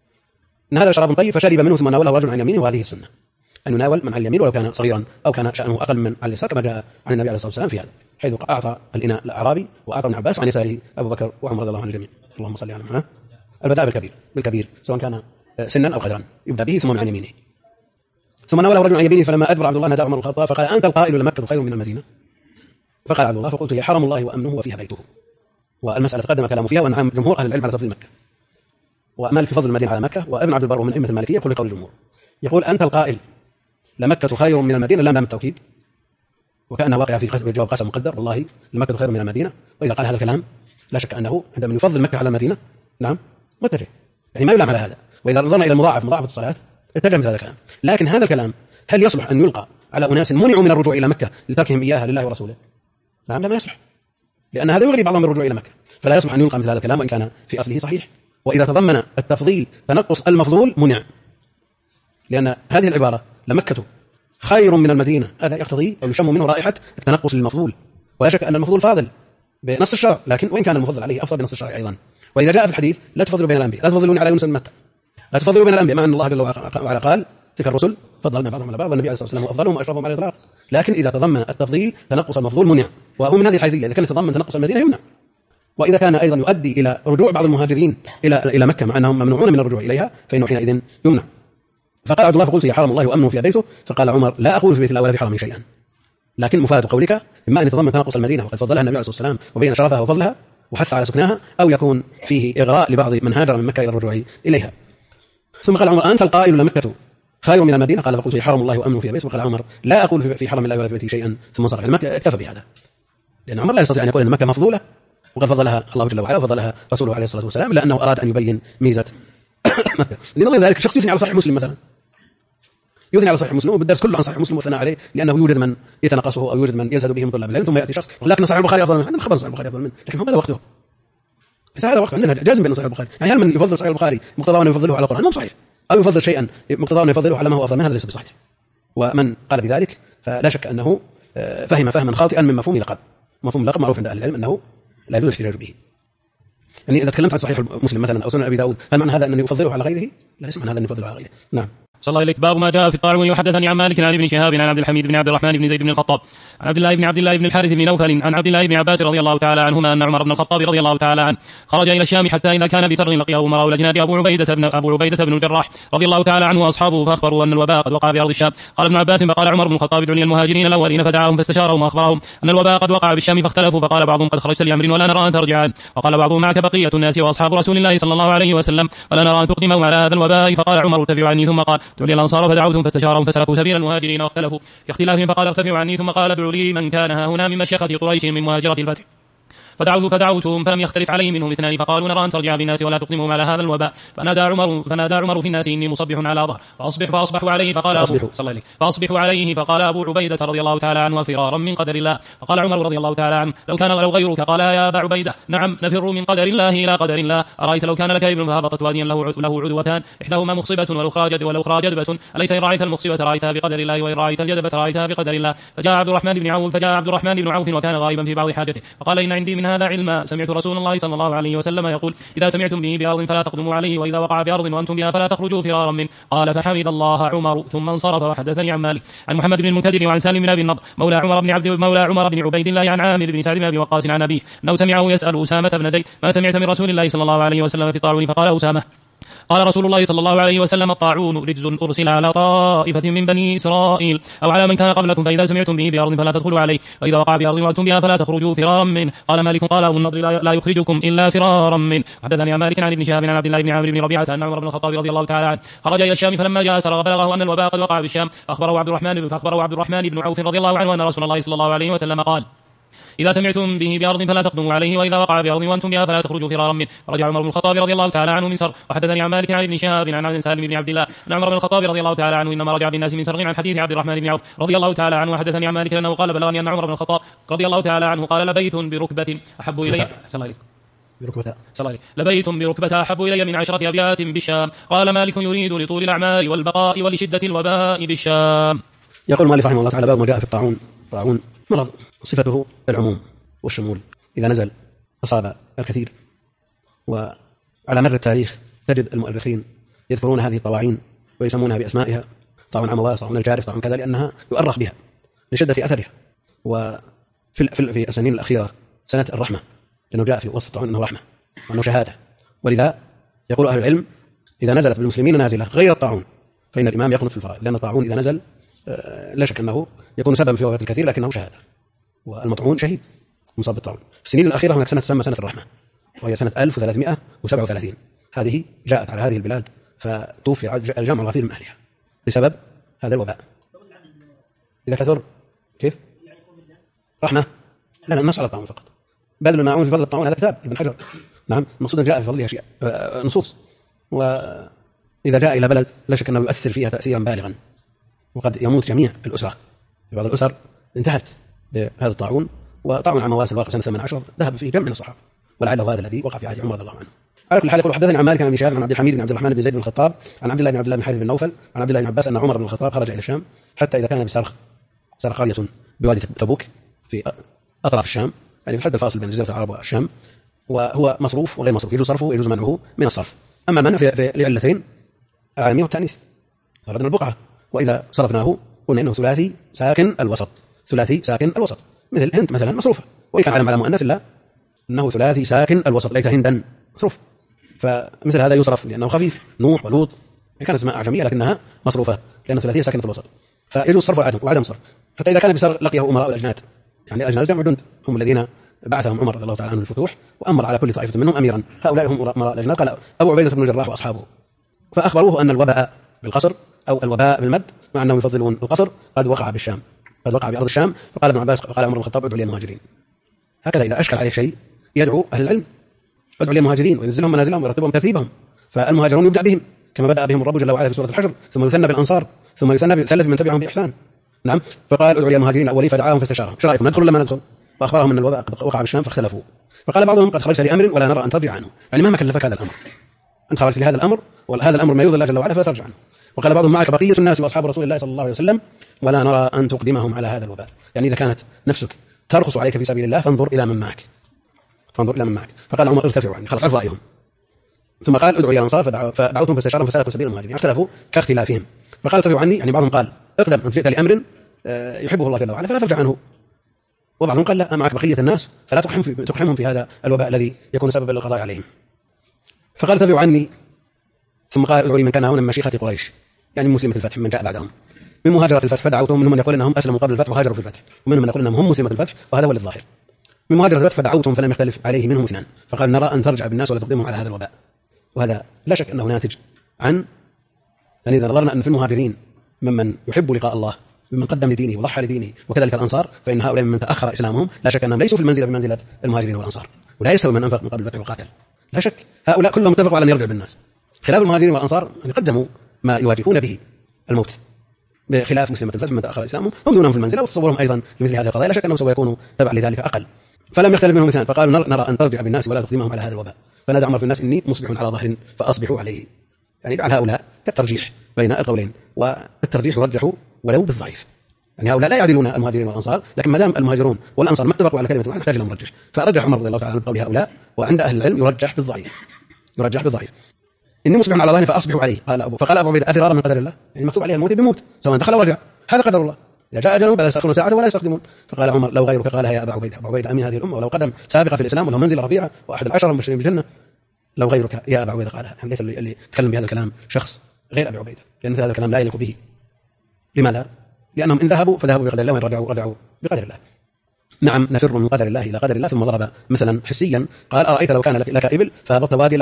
إن هذا شراب طيب فشرب منه ثم ناوله رجل عن يمينه، وهذه السنة أن يناول من على اليمين ولو كان صغيرا أو كان شأنه أقل من على اليسار، كما جاء عن النبي عليه الصلاة والسلام في هذا، حيث أعطى الإناء الأعرابي وأعطى ابن عباس عن يساره أبو بكر وعمر رضي الله عنهم جميعا. اللهم صل على محمد. البداء بالكبير سواء كان سنا أو قدرا يبدأ به ثم من عن يمينه. ثم ناوله رجل عن يمينه فلما أدبر عبد الله نادى عمر بن الخطاب فقال أنت القائل لمكة خير من المدينة؟ فقال عبد الله فقلت هي حرم الله وأمنه وفيها بيته. والمسألة تقدم كلامه فيها ونعم جمهور أهل العلم على تفضيل مكة، ومالك فضل المدينة على مكة، وابن عبد البر من أئمة المالكية يقول لقول الجمهور، يقول أنت القائل لمكة خير من المدينة لام التوكيد، وكأنه واقع في جواب قسم مقدر والله لمكة خير من المدينة. وإذا قال هذا الكلام لا شك أنه عندما يفضل مكة على المدينة نعم متجه، يعني ما يلام على هذا. وإذا نظرنا إلى مضاعفة الصلاة اتجه مثل هذا الكلام، لكن هذا الكلام هل يصلح أن يلقى على أناس منعوا من الرجوع إلى مكة لتركهم إياها لله ورسوله؟ نعم لا، ما يصلح، لأن هذا يغري بعضهم من الرجوع إلى مكة، فلا يصلح أن يلقى مثل هذا الكلام وإن كان في أصله صحيح. وإذا تضمن التفضيل تنقص المفضول منع، لأن هذه العبارة لمكة خير من المدينة هذا يقتضي أو يشم منه رائحة التنقص للمفضول، ولا شك أن المفضول فاضل بنص الشرع، لكن وإن كان المفضل عليه أفضل بنص الشرع أيضا. وإذا جاء في الحديث لا تفضلوا بين الأنبياء، لا تفضلوني على يونس متى، لا تفضلوا بين الأنبياء، مع أن الله جل وعلا قال تلك الرسل فضلنا بعضهم على بعض، والنبي عليه الصلاة والسلام أفضلهم وأشرفهم على الإطلاق. لكن إذا تضمن التفضيل تنقص المفضول منع، وهو من هذه الحيثية إذا كان يتضمن تنقص المدينة يمنع. وإذا كان أيضا يؤدي إلى رجوع بعض المهاجرين إلى مكة مع أنهم ممنوعون من الرجوع إليها فإنه حينئذ يمنع. فقال عبد الله فقلت يا حرم الله وأمنه في بيته، فقال عمر لا أقول في بيت الله ولا في حرمه شيئا، لكن مفاد قولك إما أن يتضمن تنقص المدينة وقد فضلها النبي عليه الصلاة والسلام وبين شرفها وفضلها وحث على سكنها، أو يكون فيه إغراء لبعض من هاجر من مكة إلى الرجوع إليها. ثم قال عمر أنت القائل لمكة خير من المدينة؟ قال فقلت حرم الله وأمنه في بيته. وقال عمر لا أقول في حرم الله ولا في بيته شيئا، ثم صرح مكة. اكتفى بهذا، لأن عمر لا يستطيع أن يقول أن مكة مفضولة وقد فضلها الله جل وعلا وفضلها رسوله عليه الصلاة والسلام، لأنه أراد أن يبين ميزة مكة. لنظير ذلك شخص يثني على صحيح مسلم مثلا، يثني على صحيح مسلم وبالدرس كله عن صحيح مسلم وثناء عليه لأنه يوجد من يتنقصه أو يوجد من يزهد به من طلاب العلم، ثم يأتي شخص ولكن صحيح البخاري أفضل منه، عندنا خبر صحيح البخاري أفضل منه، لكن هذا وقته، ليس هذا وقته. عندنا جازم بأن صحيح البخاري، يعني هل من يفضل صحيح البخاري مقتضاه أن يفضله على القرآن؟ صحيح، أو يفضل شيئا مقتضاه أن يفضله على ما هو أفضل منه، هذا ليس بصحيح. ومن قال بذلك فلا شك أنه فهم فهما خاطئا من مفهوم اللقب. مفهوم اللقب معروف عند أهل العلم أنه لا يجوز الاحتجاج به. يعني إذا تكلمت عن صحيح مسلم مثلا أو سنن أبي داود هل معنى هذا أنني أفضله على غيره؟ لا، ليس معنى هذا أن يفضله على غيره. نعم. صلى الله عليك. باب ما جاء في الطاعون. وحدثني عن مالك عن ابن شهاب عن عبد الحميد بن عبد الرحمن بن زيد بن الخطاب عن عبد الله بن الحارث بن نوفل عن عبد الله بن عباس رضي الله تعالى عنهما أن عمر بن الخطاب رضي الله تعالى عنه خرج إلى الشام حتى إذا كان بسر لقيه أمراء الأجناد أبو عبيدة بن الجراح رضي الله تعالى عنه وأصحابه، فأخبروا أن الوباء قد وقع بأرض الشام. قال ابن عباس: فقال عمر بن الخطاب: ادعوا لي المهاجرين الأولين، فدعاهم فاستشارهم وأخبرهم أن الوباء قد وقع بالشام، فاختلفوا، فقال بعضهم: قد خرجت لأمر ولا نرى أن ترجع، وقال بعضهم: معك بقية الناس وأصحاب رسول الله صلى الله عليه وسلم ولا نرى أن تقدمهم على هذا الوباء. فقال عمر: ارتفعوا عني. ثم قال: ادعوا لي الأنصار، فدعوتهم فاستشارهم فسلكوا سبيل المهاجرين واختلفوا في اختلافهم، فقال: ارتفعوا عني. ثم قال: ادعوا لي من كان ها هنا من مشيخة قريش من مهاجرة الفتح. فدعوتهم فلم يختلف عليهم منهم اثنان، فقالوا: نرى أن ترجع بالناس ولا تقدمهم على هذا الوباء. فنادى عمر في الناس: إني مصبح على ظهر. فأصبحوا عليه، فقال أبو عبيدة رضي الله تعالى عنه: فرارا من قدر الله. فقال عمر رضي الله تعالى عنه: لو غيرك. قال: يا أبا عبيدة: نعم، نفر من قدر الله إلى قدر الله. أرأيت لو كان لك ابن فهبطت واديا له عدوتان، إحداهما مخصبة والأخرى جدبة، أليس إن رأيت المخصبة رأيتها بقدر الله، وإن رأيت الجدبة رأيتها بقدر الله؟ فجاء عبد الرحمن بن عوف وكان غائبا في بعض حاجته، فقال: إن عندي من هذا علما. سمعت رسول الله صلى الله عليه وسلم يقول: إذا سمعتم به بأرض فلا تقدموا عليه، وإذا وقع بأرض وأنتم بها فلا تخرجوا فرارا منه. قال: فحمد الله عمر ثم انصرف. وحدثني عن مالك عن محمد بن المنكدر وعن سالم بن أبي النضر مولى عمر بن عبيد الله عن عامر بن سعد بن أبي وقاص عن أبيه أنه سمعه يسأل أسامة بن زيد: ما سمعت من رسول الله صلى الله عليه وسلم في طاعون؟ فقال أسامة: قال رسول الله صلى الله عليه وسلم: الطاعون رجز أرسل على طائفة من بني إسرائيل أو على من كان قبلكم، فإذا سمعتم به بأرض فلا تدخلوا عليه، وإذا وقع بأرض وأنتم بها فلا تخرجوا فرارا منه. قال مالك: قال أبو النضر: لا يخرجكم إلا فرارا منه. حدثني عن مالك عن ابن شهاب عن عبد الله بن عامر بن ربيعة أن عمر بن الخطاب رضي الله تعالى عنه خرج إلى الشام، فلما جاء سرغ بلغه أن الوباء قد وقع بالشام، فأخبره عبد الرحمن بن عوف رضي الله عنه أن رسول الله صلى الله عليه وسلم قال: إذا سمعتم به بأرض فلا تقدموا عليه، وإذا وقع بأرض وأنتم بها فلا تخرجوا فرارا منه. رجع عمر بن الخطاب رضي الله تعالى عنه من سرغ. وحدثني عن مالك عن ابن شهاب عن سالم بن عبد الله أن عمر بن الخطاب رضي الله تعالى عنه إنما رجع بالناس من سرغ عن حديث عبد الرحمن بن عوف رضي الله تعالى عنه. وحدثني عن مالك أنه قال: بلغني أن عمر بن الخطاب رضي الله تعالى عنه قال: لبيت بركبة أحب إلي من 10 أبيات بالشام. قال مالك: يريد لطول الأعمار والبقاء ولشدة الوباء بالشام. يقول مالك رحمه الله تعالى: باب ما جاء في الطاعون. الطاعون مرض صفته العموم والشمول، إذا نزل أصاب الكثير. وعلى مر التاريخ تجد المؤرخين يذكرون هذه الطواعين ويسمونها بأسمائها: طاعون عمواس، طاعون الجارف، طاعون كذا، لأنها يؤرخ بها لشدة أثرها. وفي السنين الأخيرة سنة الرحمة، لأنه جاء في وصف الطاعون أنه رحمة وأنه شهادة. ولذا يقول أهل العلم: إذا نزلت بالمسلمين نازلة غير الطاعون فإن الإمام يقنط في الفرائض، لأن الطاعون إذا نزل لا شك أنه يكون سببا في وفاة الكثير، لكنه شهادة، والمطعون شهيد مصاب بالطاعون. في السنين الأخيرة هناك سنة تسمى سنة الرحمة، وهي سنة 1337. هذه جاءت على هذه البلاد، فتوفي الجمع الغفير من أهلها بسبب هذا الوباء. إذا كثر كيف؟ رحمة؟ لا، النص على الطاعون فقط. بذل الماعون في فضل الطاعون هذا كتاب ابن حجر، نعم، مقصود جاء في فضلها أشياء نصوص. وإذا جاء إلى بلد لا شك أنه يؤثر فيها تأثيرا بالغا، وقد يموت جميع الأسرة. في بعض الأسر انتهت بهذا الطاعون. وطاعون عمواس الواقع سنة 18 ذهب فيه جمع من الصحابة، ولعله هذا الذي وقع في عهد عمر رضي الله عنه. على كل حال يقول: حدثني عن مالك عن ابن شهاب عن عبد الحميد بن عبد الرحمن بن زيد بن الخطاب عن عبد الله بن الحارث بن نوفل عن عبد الله بن عباس أن عمر بن الخطاب خرج إلى الشام حتى إذا كان بسرغ قرية بوادي تبوك في أطراف الشام، يعني في الحد الفاصل بين جزيرة العرب والشام، وهو مصروف وغير مصروف، يجوز صرفه ويجوز منعه من الصرف. أما المنع في لعلتين: العالمية والتأنيث، أردنا البقعة، وإذا صرفناه قلنا إنه ثلاثي ساكن الوسط، مثل هند مثلا مصروفة، وإن كان علم على مؤنث لا، إنه ثلاثي ساكن الوسط، ليت هندا مصروف. فمثل هذا يصرف لأنه خفيف. نوح ولوط كانت اسماء أعجمية لكنها مصروفة لأن ثلاثية ساكنة الوسط، فيجوز صرف وعدم صرف. حتى إذا كان بسرغ لقيه أمراء الأجناد، يعني الأجناد جمع جند، هم الذين بعثهم عمر رضي الله تعالى عنه الفتوح، وأمر على كل طائفة منهم أميرا. هؤلاء هم أمراء الأجناد. قال أبو عبيدة بن الجراح وأصحابه، فأخبروه أن الوباء بالقصر أو الوباء بالمد، مع أنهم يفضلون القصر، قد وقع بالشام، قد وقع بأرض الشام. فقال ابن عباس: قال عمر بن الخطاب: ادعوا لي المهاجرين. هكذا إذا أشكل عليه شيء يدعو أهل العلم: ادعوا لي المهاجرين، وينزلهم منازلهم ويرتبهم ترتيبهم. فالمهاجرون يبدأ بهم كما بدأ بهم الرب جل وعلا في سورة الحشر، ثم يثنى بالأنصار، ثم يثنى بثلاث من تبعهم بإحسان. نعم. فقال: ادعوا لي المهاجرين الأولين، فدعاهم فاستشارهم: ايش رأيكم، ندخل ولا ما ندخل؟ فأخبرهم أن الوباء قد وقع بالشام فاختلفوا. فقال بعضهم: قد خرجت لأمر ولا نرى أن ترجع عنه، يعني مهما كلفك هذا الأمر، أنت خرجت لهذا الأمر، وهذا الأمر ما يرضي الله جل وعلا فترجع عنه. وقال بعضهم: معك بقية الناس وأصحاب رسول الله صلى الله عليه وسلم ولا نرى أن تقدمهم على هذا الوباء. يعني إذا كانت نفسك ترخص عليك في سبيل الله فانظر إلى من معك. فقال عمر: ارتفعوا عني، خلاص عرف رأيهم. ثم قال ادعوا إلى الأنصار فدعوتهم فاستشارهم فسلكوا سبيل المهاجرين، اختلفوا كاختلافهم. فقال ارتفعوا عني، يعني بعضهم قال اقدم أن جئت لأمر يحبه الله جل وعلا فلا ترجع عنه، وبعضهم قال لا، معك بقية الناس فلا تقحمهم في هذا الوباء الذي يكون سببا للقضاء عليهم. فقال ارتفعوا عني، ثم قال ادعوا لي من كان هنا من مشيخة قريش، يعني من مسلمة الفتح من جاء بعدهم، من مهاجرة الفتح فدعوتهم، منهم من يقول انهم اسلموا قبل الفتح وهاجروا في الفتح، ومنهم من يقول انهم هم مسلمة الفتح، وهذا هو الظاهر. من مهاجرة الفتح فدعوتهم فلم يختلف عليه منهم اثنان، فقال نرى ان ترجع بالناس ولا تقدمهم على هذا الوباء. وهذا لا شك انه ناتج عن، يعني اذا نظرنا ان في المهاجرين ممن يحب لقاء الله، ممن قدم لدينه وضحى لدينه، وكذلك الانصار، فان هؤلاء ممن تاخر اسلامهم لا شك انهم ليسوا في المنزله بمنزله المهاجرين والانصار، ولا يستوي من انفق من قبل الفتح وقاتل، لا شك هؤلاء كلهم اتفقوا على ان يرجع بالناس، خلاف المهاجرين والانصار يعني قدموا ما يواجهون به الموت، بخلاف مسلمة الفتح من تاخر اسلامهم هم دونهم في المنزله، وتصورهم ايضا لمثل هذه القضايا لا شك انهم سوف يكونوا تبع لذلك اقل. فلم يختلف منهم اثنان، فقالوا نرى ان ترجع بالناس ولا تقدمهم على هذا الوباء. فنادى عمر في الناس اني مصبح على ظهر فاصبحوا عليه، يعني جعل هؤلاء كالترجيح بين القولين، والترجيح يرجح ولو بالضعيف، يعني هؤلاء لا يعدلون المهاجرين والانصار، لكن ما دام المهاجرون والانصار ما اتفقوا على كلمه واحده نحتاج الى مرجح، فرجح عمر رضي الله تعالى عن قول هؤلاء، وعند اهل العلم يرجح بالضعيف. اني مصبح على ظهر فاصبحوا عليه. فقال ابو عبيده اثرارا من قدر الله، يعني مكتوب عليه الموت بموت سواء دخل ورجع، هذا قدر الله، إذا جاء أجلهم فلا يستأخرون ساعة ولا يستقدمون. فقال عمر لو غيرك قالها يا أبا عبيدة، أبو عبيدة أمين هذه الأمة ولو قدم سابقة في الإسلام وله منزل رفيعة وأحد العشرة المبشرين بالجنة، لو غيرك يا أبا عبيدة قالها، يعني ليس اللي تكلم بهذا الكلام شخص غير أبي عبيدة، لأن هذا الكلام لا يليق به. لماذا؟ لأنهم إن ذهبوا فذهبوا بقدر الله، وإن رجعوا بقدر الله. نعم نفر من قدر الله إلى قدر الله. ثم ضرب مثلا حسيا قال أرأيت لو كان لك إبل فهبطت واديا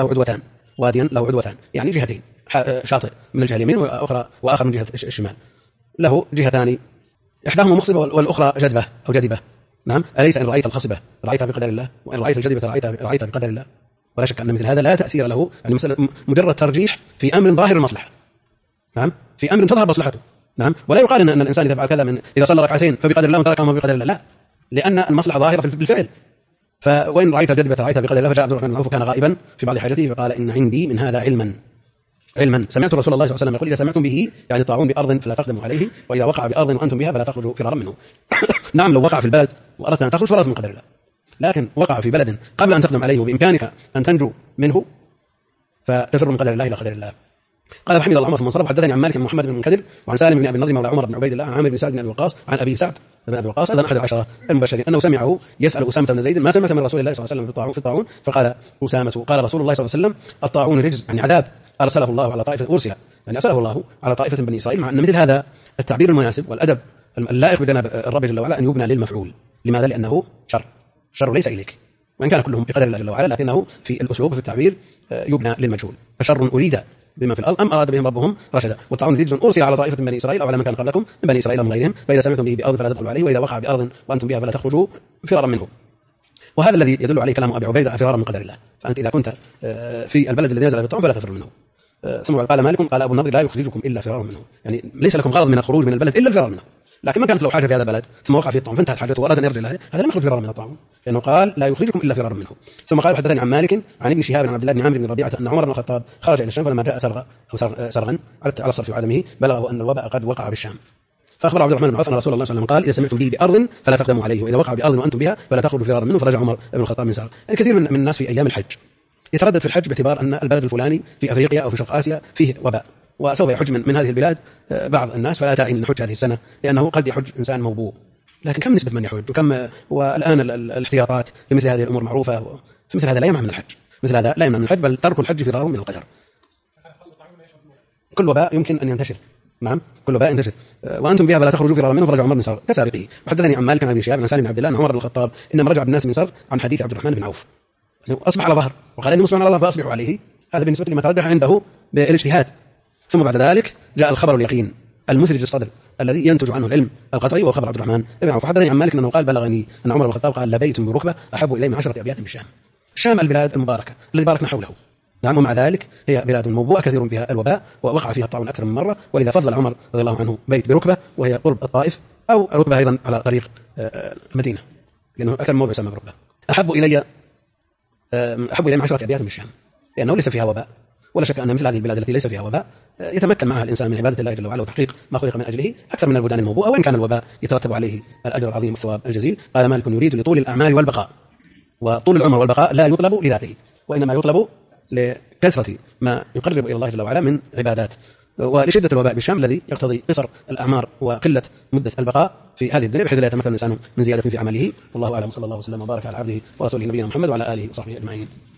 له عدوتان، يعني جهتين، شاطئ من الجهة اليمين وآخر من جهة الشمال، له جهتان إحداهما مخصبة والأخرى جدبة أو جدبة. نعم أليس إن رأيت الخصبة رأيتها بقدر الله، وإن رأيت الجدبة رأيتها بقدر الله؟ ولا شك أن مثل هذا لا تأثير له، يعني مسألة مجرد ترجيح في أمر ظاهر المصلحة، نعم في أمر تظهر مصلحته، نعم ولا يقال أن الإنسان إذا فعل كذا من إذا صلى ركعتين فبقدر الله وتركهما بقدر الله، لا، لأن المصلحة ظاهرة بالفعل. وإن رأيت الجدبة رأيتها بقدر الله. فجاء عبد الرحمن بن عوف كان غائبا في بعض حاجته فقال إن عندي من هذا علما سمعت رسول الله صلى الله عليه وسلم يقول إذا سمعتم به يعني طاعون بأرض فلا تقدموا عليه، وإذا وقع بأرض وأنتم بها فلا تخرجوا فرارا منه. نعم لو وقع في البلد وأردت أن تخرج فرارا من قدر الله، لكن وقع في بلد قبل أن تقدم عليه وبإمكانك أن تنجو منه فتفر من قدر الله إلى قدر الله. قال فحمد الله عمر ثم انصرف. حدثني عن مالك بن محمد بن منكدر وعن سالم بن ابي النضر مولى عمر بن عبيد الله عن عامر بن سعد بن ابي وقاص عن ابي سعد بن ابي وقاص ايضا احد العشره المبشرين انه سمعه يسال اسامه بن زيد ما سمعت من رسول الله صلى الله عليه وسلم في الطاعون، فقال اسامه قال رسول الله صلى الله عليه وسلم الطاعون رجز، يعني عذاب ارسله الله على طائفه يعني ارسله الله على طائفه بني اسرائيل. مع ان مثل هذا التعبير المناسب والادب اللائق بجناب الرب جل وعلا ان يبنى للمفعول. لماذا؟ لانه شر ليس اليك، وان كان كلهم بقدر الله جل وعلا، لكنه في الاسلوب في التعبير يبنى للمجهول. فشر اريد بما في الأرض أم أراد بهم ربهم رشدا. والطاعون رجز أرسل على طائفة من بني إسرائيل أو على من كان قبلكم من بني إسرائيل ومن غيرهم، فإذا سمعتم به بأرض فلا تدخلوا عليه، وإذا وقع بأرض وأنتم بها فلا تخرجوا فرارا منه. وهذا الذي يدل عليه كلام أبي عبيدة فرارا من قدر الله. فأنت إذا كنت في البلد الذي نزل بالطاعون فلا تفر منه. ثم قال مالك قال أبو النضر لا يخرجكم إلا فرارا منه، يعني ليس لكم غرض من الخروج من البلد إلا الفرار منه. لكن ما كانت له حاجة في هذا البلد ثم وقع فيه الطاعون فانتهت حاجته وأراد أن يرجع له، هذا لم يخرج فرارا من الطاعون، لأنه قال لا يخرجكم إلا فرارا منه. ثم قال حدثني عن مالك عن ابن شهاب عن عبد الله بن عامر بن ربيعة أن عمر بن الخطاب خرج إلى الشام فلما جاء سرغا على الصرف وعدمه بلغه أن الوباء قد وقع بالشام، فأخبر عبد الرحمن بن عوف أن رسول الله صلى الله عليه وسلم قال إذا سمعتم به بأرض فلا تقدموا عليه، وإذا وقع بأرض وأنتم بها فلا تخرجوا فرارا منه. فرجع عمر بن الخطاب من سرغ. يعني كثير من الناس في أيام الحج يتردد في الحج باعتبار أن البلد الفلاني في أفريقيا أو في شرق آسيا فيه وباء، وسوف يحج من هذه البلاد بعض الناس فلا تعني أن نحج هذه السنة لأنه قد يحج إنسان موبوء. لكن كم نسبة من يحج وكم، والآن الاحتياطات لمثل هذه الأمور معروفة، فمثل هذا لا يمنع من الحج، مثل هذا لا يمنع من الحج، بل ترك الحج فرار من القدر. كل وباء يمكن أن ينتشر، نعم كل وباء ينتشر وأنتم بها فلا تخرجوا فرارا منه. فرجع عمر بن سرغ كسابقه. وحدثني عن مالك عن ابن شهاب عن سالم بن عبد الله أن عمر بن الخطاب إنما رجع بالناس من سرغ عن حديث عبد الرحمن بن عوف أصبح على ظهر، وقال إني مصبح على ظهر فأصبحوا عليه، هذا بالنسبة لما ترجح عنده بالاجتهاد. ثم بعد ذلك جاء الخبر اليقين المسرج الصدر الذي ينتج عنه العلم القطعي وخبر عبد الرحمن بن عوف. حدثني عن مالك انه قال بلغني ان عمر بن الخطاب قال لبيت بركبه احب الي من 10 ابيات بالشام. الشام البلاد المباركه التي باركنا حوله، نعم، ومع ذلك هي بلاد موبوءه كثير بها الوباء ووقع فيها الطاعون اكثر من مره، ولذا فضل عمر رضي الله عنه بيت بركبه وهي قرب الطائف، او ركبه ايضا على طريق المدينه، لانه اكثر من موضع يسمى بركبه. احب الي من 10 ابيات بالشام، لانه ليس فيها وباء، ولا شك أن مثل هذه البلاد التي ليس فيها وباء يتمكن معها الإنسان من عبادة الله جل وعلا وتحقيق ما خلق من أجله أكثر من البلدان الموبوءة، وإن كان الوباء يترتب عليه الأجر العظيم والثواب الجزيل. قال مالك يريد لطول الأعمال والبقاء، وطول العمر والبقاء لا يطلب لذاته، وإنما يطلب لكثرة ما يقرب إلى الله جل وعلا من عبادات، ولشدة الوباء بالشام الذي يقتضي قصر الأعمار وقلة مدة البقاء في هذه الدنيا، بحيث لا يتمكن الإنسان من زيادة في عمله. والله أعلم، صلى الله وسلم وبارك على عبده ورسوله نبينا محمد وعلى آله وصحبه أجمعين.